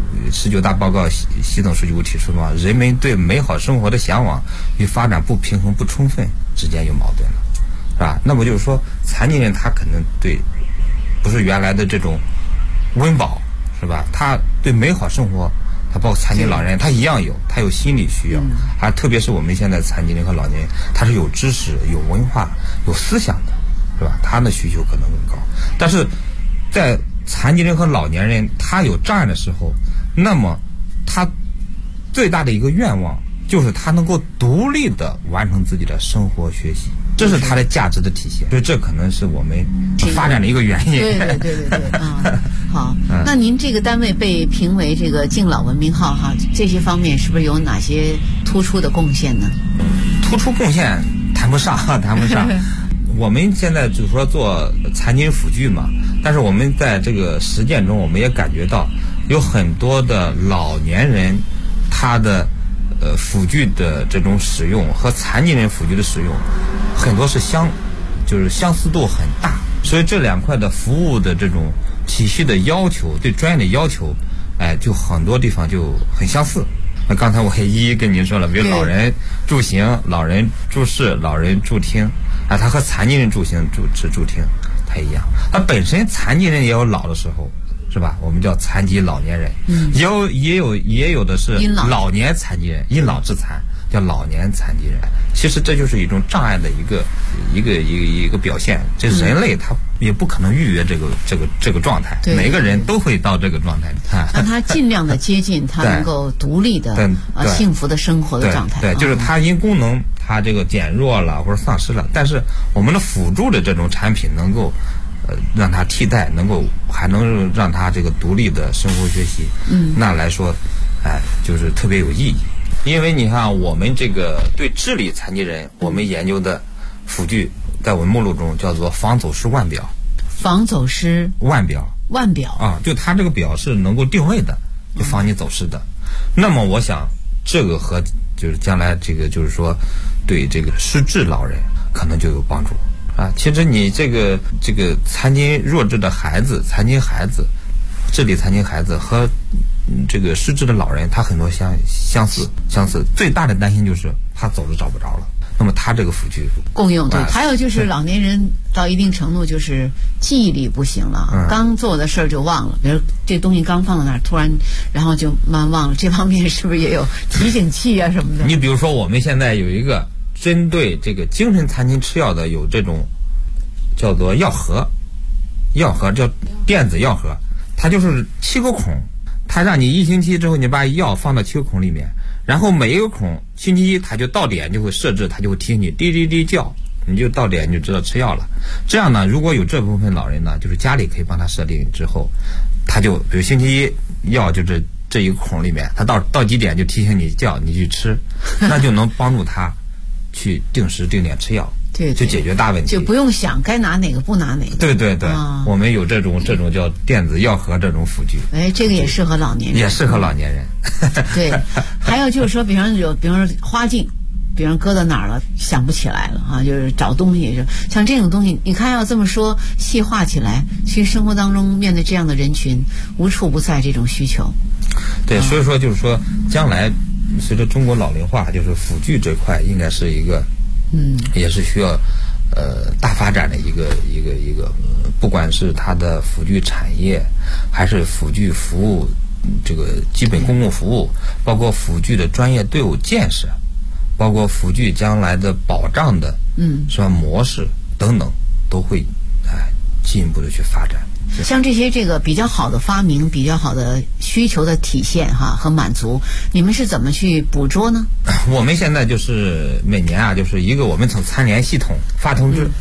19大报告习总书记不提出嘛，人们对美好生活的向往与发展不平衡不充分之间有矛盾了，是吧？那么就是说，残疾人他可能对不是原来的这种温饱，是吧？他对美好生活，他包括残疾老人，他一样有，他有心理需要，还特别是我们现在残疾人和老年人，他是有知识、有文化、有思想的，是吧？他的需求可能更高。但是在残疾人和老年人他有障碍的时候，那么他最大的一个愿望就是他能够独立的完成自己的生活学习，这是他的价值的体现。所以这可能是我们发展的一个原因。 对啊，好，那您这个单位被评为这个敬老文明号哈，这些方面是不是有哪些突出的贡献呢？ 突出贡献谈不上。我们现在就是说做残疾人辅具嘛，但是我们在这个实践中，我们也感觉到有很多的老年人，他的辅具的这种使用和残疾人辅具的使用，很多是就是相似度很大，所以这两块的服务的这种体系的要求，对专业的要求，就很多地方就很相似。那刚才我也一一跟您说了，比如老人助行、老人助视、老人助听，他和残疾人助行、助听它一样。它本身残疾人也有老的时候，是吧？我们叫残疾老年人，也有的是老年残疾人，因老致残，叫老年残疾人。其实这就是一种障碍的一个表现。这人类他也不可能逾越这个状态，每个人都会到这个状态里， 让他尽量的接近他能够独立的幸福的生活的状态。 对，就是他因功能他这个减弱了或者丧失了，但是我们的辅助的这种产品能够让他替代，还能让他这个独立的生活学习，那来说，就是特别有意义。因为你看，我们这个对智力残疾人，我们研究的辅具，在我们目录中叫做防走失腕表。 防走失腕表啊，就它这个表是能够定位的，就防你走失的。那么我想，这个和就是将来这个就是说，对这个失智老人可能就有帮助啊。其实你这个残疾弱智的孩子、残疾孩子、智力残疾孩子和这个失智的老人，他很多相似。最大的担心就是他走着找不着了。那么他这个辅具共用，对。还有就是老年人到一定程度就是记忆力不行了，刚做的事儿就忘了，比如这东西刚放在那儿，突然然后就慢忘了。这方面是不是也有提醒器啊什么的？ 你比如说我们现在有一个针对这个精神残疾吃药的，有这种叫做药盒叫电子药盒，它就是7个孔，它让你1星期之后你把药放到7个孔里面，然后每一个孔星期一它就到点就会设置，它就会提醒你滴滴滴叫，你就到点你就知道吃药了。这样呢，如果有这部分老人呢，就是家里可以帮他设定之后，他就比如星期一药就这一个孔里面，他到几点就提醒你叫你去吃，那就能帮助他去定时定点吃药。 对， 就解决大问题， 就不用想该拿哪个不拿哪个。 对，我们有这种叫电子药盒这种辅具。 这个也适合老年人。 也适合老年人。 对，还有就是说，比方说花镜，比方搁到哪儿了想不起来了啊，就是找东西是像这种东西，你看要这么说细化起来，其实生活当中面对这样的人群，无处不在这种需求。 对，所以说就是说，将来随着中国老龄化，就是辅具这块应该是一个。也是需要大发展的一个，不管是它的辅具产业，还是辅具服务这个基本公共服务，包括辅具的专业队伍建设，包括辅具将来的保障的是吧模式等等，都会进一步的去发展。 像这些比较好的发明，比较好的需求的体现和满足，你们是怎么去捕捉呢？ 我们现在就是每年就是一个我们从残联系统发通知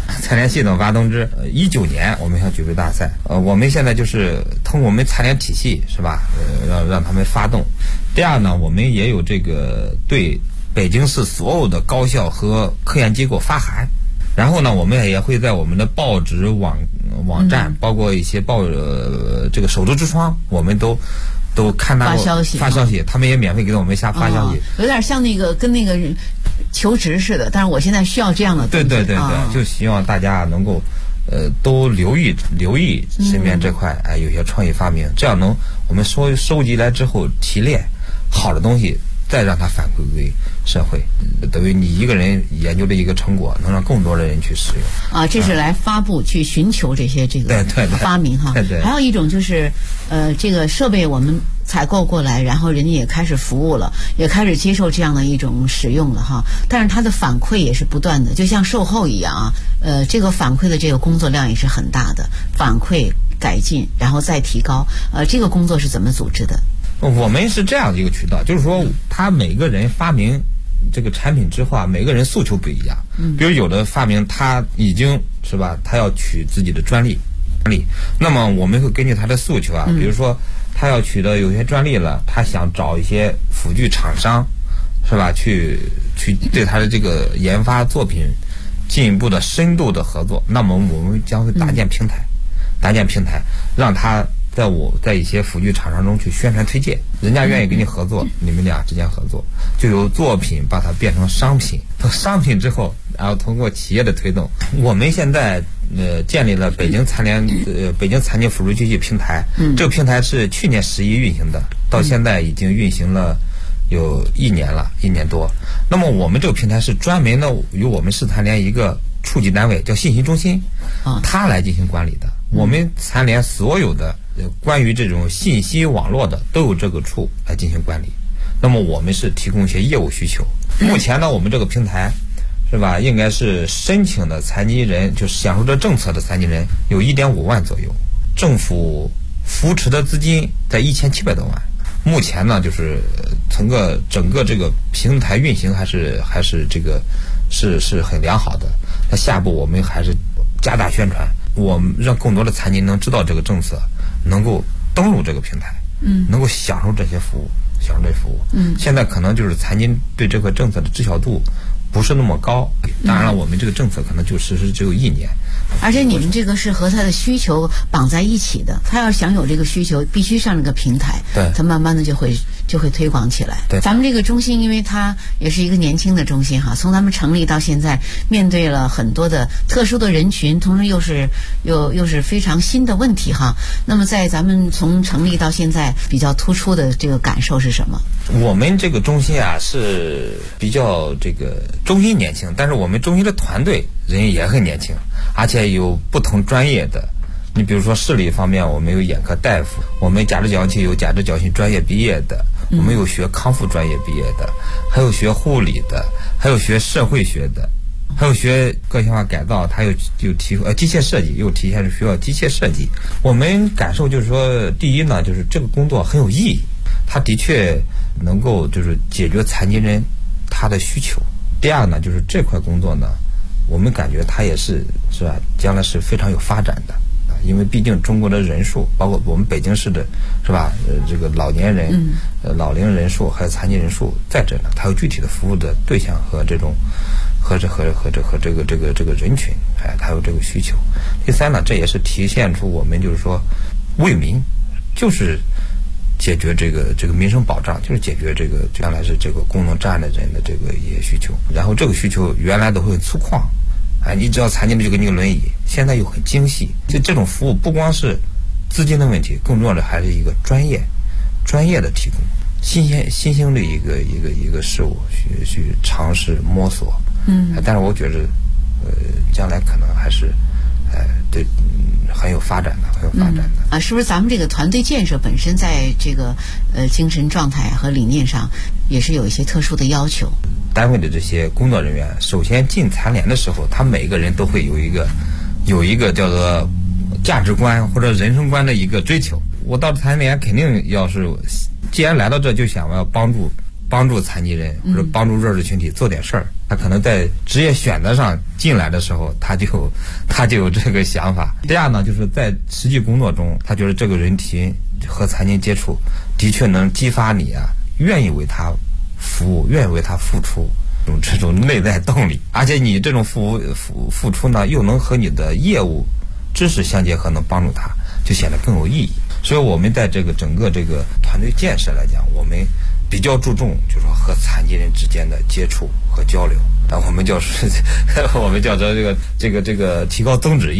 ，19年我们想举办大赛，我们现在就是通过我们残联体系是吧，让他们发动。第二呢，我们也有这个对北京市所有的高校和科研机构发函。然后呢，我们也会在我们的报纸网站，包括一些这个首都之窗，我们都看到发消息， 他们也免费给我们发消息， 有点像跟那个求职似的。但是我现在需要这样的东西。 对，就希望大家能够都留意身边这块有些创意发明，这样我们收集来之后提炼好的东西，再让它反馈给社会，等于你一个人研究的一个成果，能让更多的人去使用。 这是来发布去寻求这些这个发明哈。 对。 还有一种就是这个设备我们采购过来，然后人家也开始服务了，也开始接受这样的一种使用了哈。但是它的反馈也是不断的，就像售后一样啊。这个反馈的这个工作量也是很大的，反馈改进，然后再提高。这个工作是怎么组织的？ 我们是这样的一个渠道，就是说他每个人发明这个产品之后每个人诉求不一样。比如有的发明他已经是吧，他要取自己的专利，那么我们会根据他的诉求比如说他要取得有些专利了，他想找一些辅具厂商是吧，去对他的这个研发作品进一步的深度的合作，那么我们将会搭建平台，让他在一些辅具厂商中去宣传推荐，人家愿意跟你合作，你们俩之间合作，就有作品把它变成商品，商品之后，然后通过企业的推动，我们现在建立了北京残疾辅助机器平台。这个平台是去年11月运行的，到现在已经运行了有1年了，1年多。那么我们这个平台是专门的由我们市残联一个处级单位叫信息中心，它来进行管理的。我们残联所有的关于这种信息网络的都有这个处来进行管理。那么我们是提供一些业务需求。目前呢，我们这个平台是吧，应该是申请的残疾人，就是享受这政策的残疾人有1.5万左右，政府扶持的资金在1700多万。目前呢，就是整个这个平台运行还是这个是很良好的。那下步我们还是加大宣传，我们让更多的残疾能知道这个政策，能够登录这个平台，能够享受这些服务。现在可能就是残疾对这个政策的知晓度不是那么高，当然了，我们这个政策可能就实施只有1年。 而且你们这个是和他的需求绑在一起的，他要想有这个需求，必须上这个平台，他慢慢的就会推广起来。咱们这个中心，因为它也是一个年轻的中心哈，从咱们成立到现在，面对了很多的特殊的人群，同时又是非常新的问题哈。那么在咱们从成立到现在，比较突出的这个感受是什么？ 我们这个中心是比较这个中心年轻，但是我们中心的团队人也很年轻，而且有不同专业的。你比如说视力方面，我们有眼科大夫，我们假肢矫形器有假肢矫形专业毕业的，我们有学康复专业毕业的，还有学护理的，还有学社会学的，还有学个性化改造，它有提机械设计，又体现是需要机械设计。我们感受就是说，第一呢，就是这个工作很有意义，它的确能够就是解决残疾人他的需求。第二呢，就是这块工作呢，我们感觉它也是吧，将来是非常有发展的。因为毕竟中国的人数，包括我们北京市的是吧，这个老年人、老龄人数还有残疾人数在这呢，它有具体的服务的对象和这种和这个人群，它有这个需求。第三呢，这也是体现出我们就是说为民，就是解决这个民生保障，就是解决这个将来是这个功能障碍的人的这个一些需求。然后这个需求原来都会很粗犷。你只要残疾的就给你个轮椅，现在又很精细。所以这种服务不光是资金的问题，更重要的还是一个专业的提供，新兴的一个事物去尝试摸索。但是我觉得将来可能还是对很有发展的。 是不是咱们这个团队建设本身在这个精神状态和理念上也是有一些特殊的要求？ 单位的这些工作人员，首先进残联的时候，他每个人都会有一个叫做价值观或者人生观的一个追求。我到残联肯定要是，既然来到这，就想要帮助残疾人或者帮助弱势群体做点事儿。他可能在职业选择上进来的时候，他就有这个想法。第二呢，就是在实际工作中，他觉得这个人群和残疾接触，的确能激发你愿意为他服务，愿意为他付出这种内在动力。而且你这种付出呢，又能和你的业务知识相结合，能帮助他，就显得更有意义。所以我们在这个整个这个团队建设来讲，我们比较注重就是说和残疾人之间的接触和交流，我们叫做这个提高宗旨意识，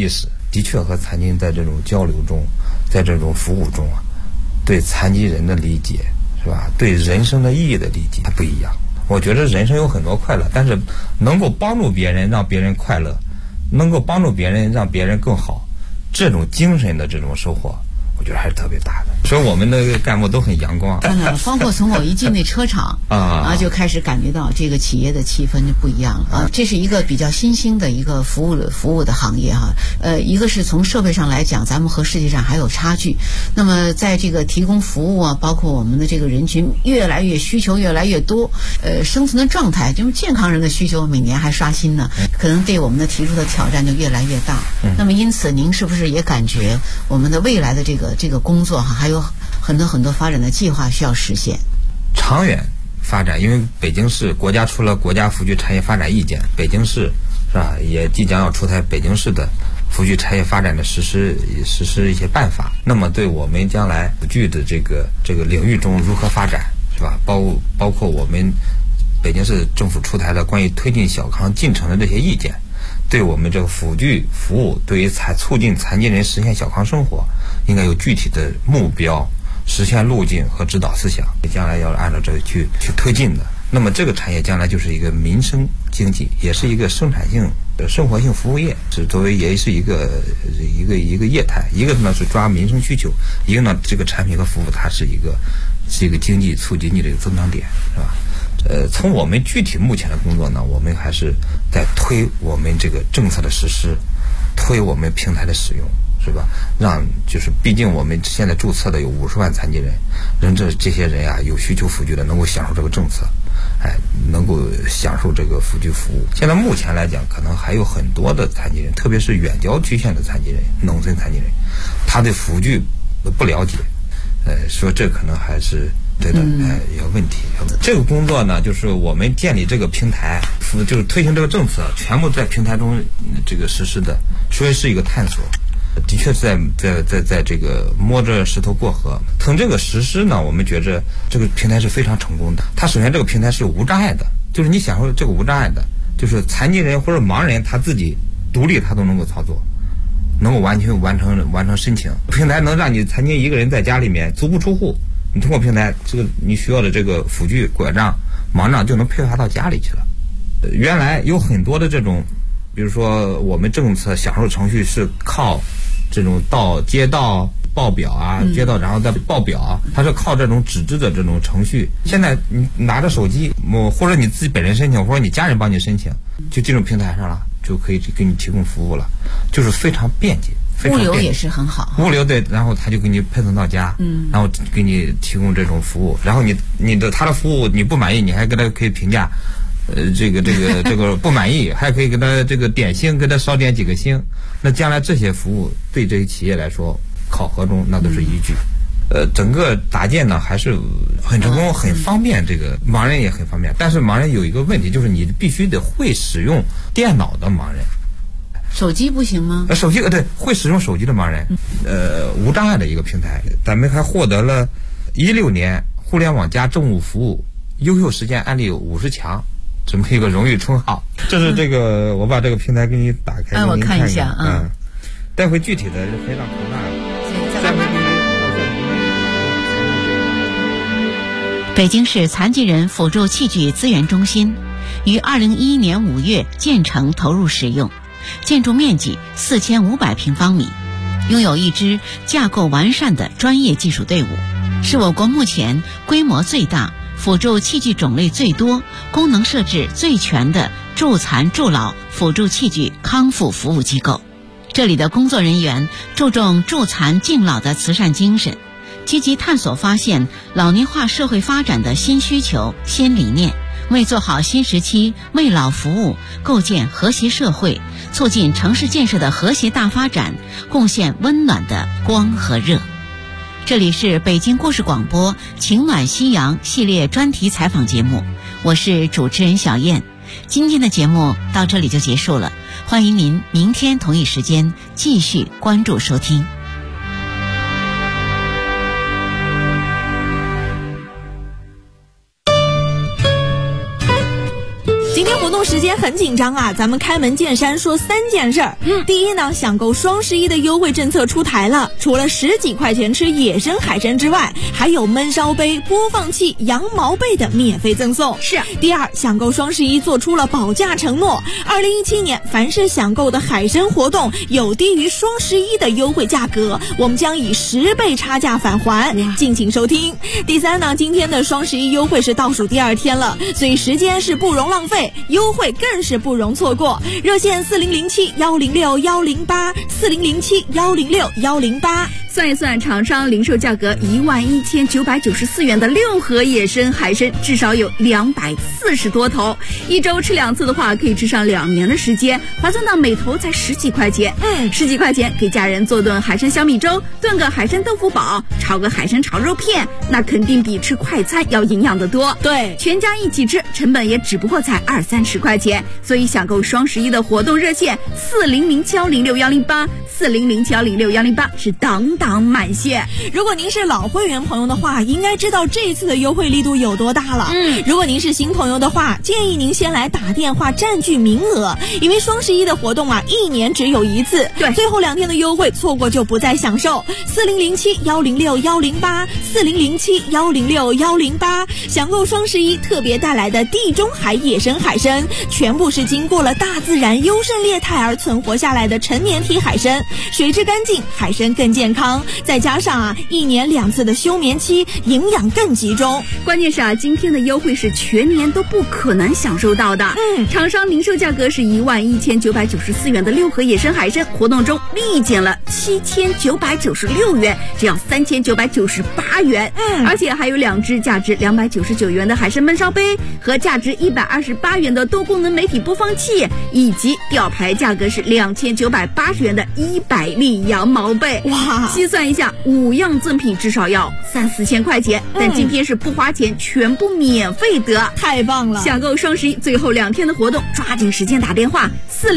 的确和残疾人在这种交流中，在这种服务中啊，对残疾人的理解是吧？对人生的意义的理解它不一样。我觉得人生有很多快乐，但是能够帮助别人，让别人快乐，能够帮助别人，让别人更好，这种精神的这种收获，我觉得还是特别大的。所以我们的干部都很阳光。 包括从我一进那车厂就开始感觉到这个企业的气氛就不一样了啊。这是一个比较新兴的一个服务的行业哈。一个是从社会上来讲，咱们和世界上还有差距。那么在这个提供服务啊，包括我们的这个人群需求越来越多，生存的状态就是健康人的需求每年还刷新呢，可能对我们的提出的挑战就越来越大。那么因此，您是不是也感觉我们的未来的这个工作哈，还有很多发展的计划需要实现？ 长远发展，因为北京市国家出了国家辅具产业发展意见，北京市是吧，也即将要出台北京市的辅具产业发展的实施一些办法。那么对我们将来辅具的这个领域中如何发展是吧，包括我们北京市政府出台的关于推进小康进程的这些意见，对我们这个辅具服务对于促进残疾人实现小康生活应该有具体的目标、实现路径和指导思想，将来要按照这个去推进的。那么这个产业将来就是一个民生经济，也是一个生产性生活性服务业，是作为也是一个业态。一个呢是抓民生需求，一个呢这个产品和服务它是一个经济促经济的一个增长点，是吧？从我们具体目前的工作呢，我们还是在推我们这个政策的实施，推我们平台的使用，是吧？就是毕竟我们现在注册的有50万残疾人，这些人啊有需求辅具的能够享受这个政策，能够享受这个辅具服务。现在目前来讲，可能还有很多的残疾人，特别是远郊区县的残疾人、农村残疾人，他对辅具不了解，说这可能还是对的，有问题。这个工作呢，就是我们建立这个平台，就是推行这个政策，全部在平台中这个实施的，所以是一个探索。的确是在这个摸着石头过河。从这个实施呢，我们觉着这个平台是非常成功的。它首先这个平台是无障碍的，就是你享受这个无障碍的，就是残疾人或者盲人他自己独立他都能够操作，能够完全完成申请。平台能让你残疾一个人在家里面足不出户，你通过平台这个你需要的这个辅具、拐杖、盲杖就能配发到家里去了。原来有很多的这种，比如说我们政策享受程序是靠这种到街道报表啊，街道然后再报表啊，它是靠这种纸质的这种程序。现在你拿着手机，或者你自己本人申请，或者你家人帮你申请，就进入平台上了，就可以给你提供服务了，就是非常便捷。 物流也是很好， 物流对，然后他就给你配送到家，然后给你提供这种服务，然后他的服务你不满意，你还跟他可以评价，这个不满意，还可以给他这个点星，给他少点几个星。那将来这些服务对这些企业来说，考核中那都是依据。整个搭建呢还是很成功，很方便，这个盲人也很方便。但是盲人有一个问题，就是你必须得会使用电脑的盲人。 手机不行吗？ 手机对，会使用手机的盲人，无障碍的一个平台。咱们还获得了16年互联网加政务服务优秀实践案例50强这么一个荣誉称号。这是这个，我把这个平台给你打开， 我看一下啊。 待会具体的可以让孔娜。 北京市残疾人辅助器具资源中心于2011年5月建成投入使用，建筑面积4500平方米，拥有一支架构完善的专业技术队伍，是我国目前规模最大、辅助器具种类最多、功能设置最全的助残助老辅助器具康复服务机构。这里的工作人员注重助残敬老的慈善精神，积极探索发现老龄化社会发展的新需求、新理念，为做好新时期为老服务、构建和谐社会、促进城市建设的和谐大发展贡献温暖的光和热。这里是北京故事广播晴暖夕阳系列专题采访节目，我是主持人小燕。今天的节目到这里就结束了，欢迎您明天同一时间继续关注收听。 今天活动时时间很紧张啊，咱们开门见山说3件事儿。第一呢，想购双11的优惠政策出台了，除了10几块钱吃野生海参之外，还有焖烧杯、播放器、羊毛被的免费赠送。 是。 第二，想购双11做出了保价承诺，2017年凡是想购的海参活动有低于双11的优惠价格，我们将以10倍差价返还，敬请收听。第三呢，今天的双11优惠是倒数第2天了，所以时间是不容浪费，优惠更是不容错过。热线4007-106-108，4007-106-108。 算一算，厂商零售价格11994元的6盒野生海参，至少有240多头。一周吃2次的话，可以吃上2年的时间，划算到每头才10几块钱。10几块钱给家人做顿海参小米粥，炖个海参豆腐煲，炒个海参炒肉片，那肯定比吃快餐要营养得多。 对， 全家一起吃，成本也只不过才20-30块钱。所以想购双11的活动热线4007-106-108，4007-106-108是当满线。 如果您是老会员朋友的话，应该知道这一次的优惠力度有多大了。如果您是新朋友的话，建议您先来打电话占据名额，因为双11的活动啊，1年只有1次。 对， 最后2天的优惠错过就不再享受。4007-106-108，4007-106-108，想购双11特别带来的地中海野生海参，全部是经过了大自然优胜劣汰而存活下来的成年体海参，水质干净，海参更健康，再加上1年2次的休眠期，营养更集中。 关键是今天的优惠是全年都不可能享受到的。厂商零售价格是11994元的6盒野生海参，活动中立减了7996元，只要3998元。而且还有2只价值299元的海参焖烧杯和价值128元的多功能媒体播放器，以及吊牌价格是2980元的100粒羊毛被。 哇， 计算一下，5样赠品至少要3-4千块钱，但今天是不花钱，全部免费得， 太棒了！ 想购双11最后2天的活动，抓紧时间打电话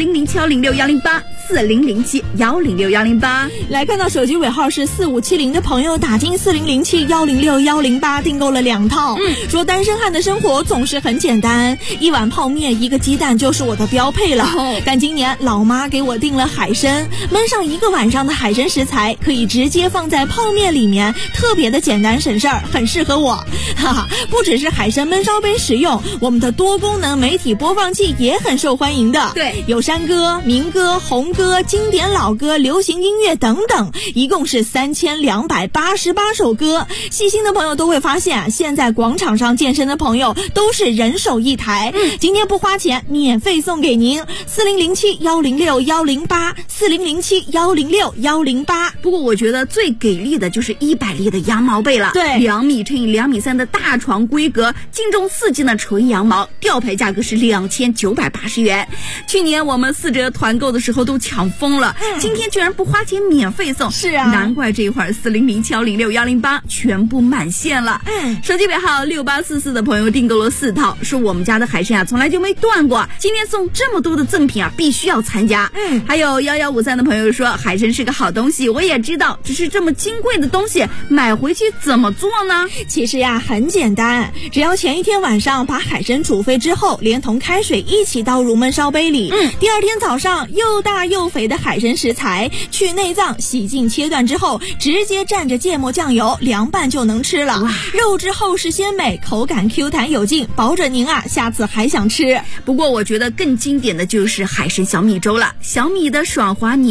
4007-106-108，4007-106-108。 来看到手机尾号是4570的朋友打进4007-106-108，订购了2套。说单身汉的生活总是很简单，一碗泡面1个鸡蛋就是我的标配了。但今年老妈给我订了海参，焖上1个晚上的海参食材可以直接放在泡面里面，特别的简单省事儿，很适合我。不只是海参焖烧杯实用，我们的多功能媒体播放器也很受欢迎的。 对， 有山歌、民歌、红歌、经典老歌、流行音乐等等，一共是3288首歌。细心的朋友都会发现，现在广场上健身的朋友都是人手1台。今天不花钱，免费送给您。4007-106-108， 4007-106-108。 不过我觉得最给力的就是100粒的羊毛被了。 对 ，2米乘以2米3的大床规格，净重4斤的纯羊毛，吊牌价格是2980元。去年我们4折团购的时候都抢疯了，今天居然不花钱免费送。 是啊， 难怪这会儿4007-106-108全部满线了。手机尾号6844的朋友订购了4套，说我们家的海参从来就没断过，今天送这么多的赠品必须要参加。还有1153的朋友说海参是个好东西，我也知道，只是这么金贵的东西买回去怎么做呢？ 其实很简单，只要前一天晚上把海参煮沸之后，连同开水一起倒入焖烧杯里。第2天早上又大又肥的海参食材，去内脏洗净切断之后，直接蘸着芥末酱油凉拌就能吃了。肉质厚实鲜美，口感 Q 弹有劲，保准您下次还想吃。 不过我觉得更经典的就是海参小米粥了，小米的爽滑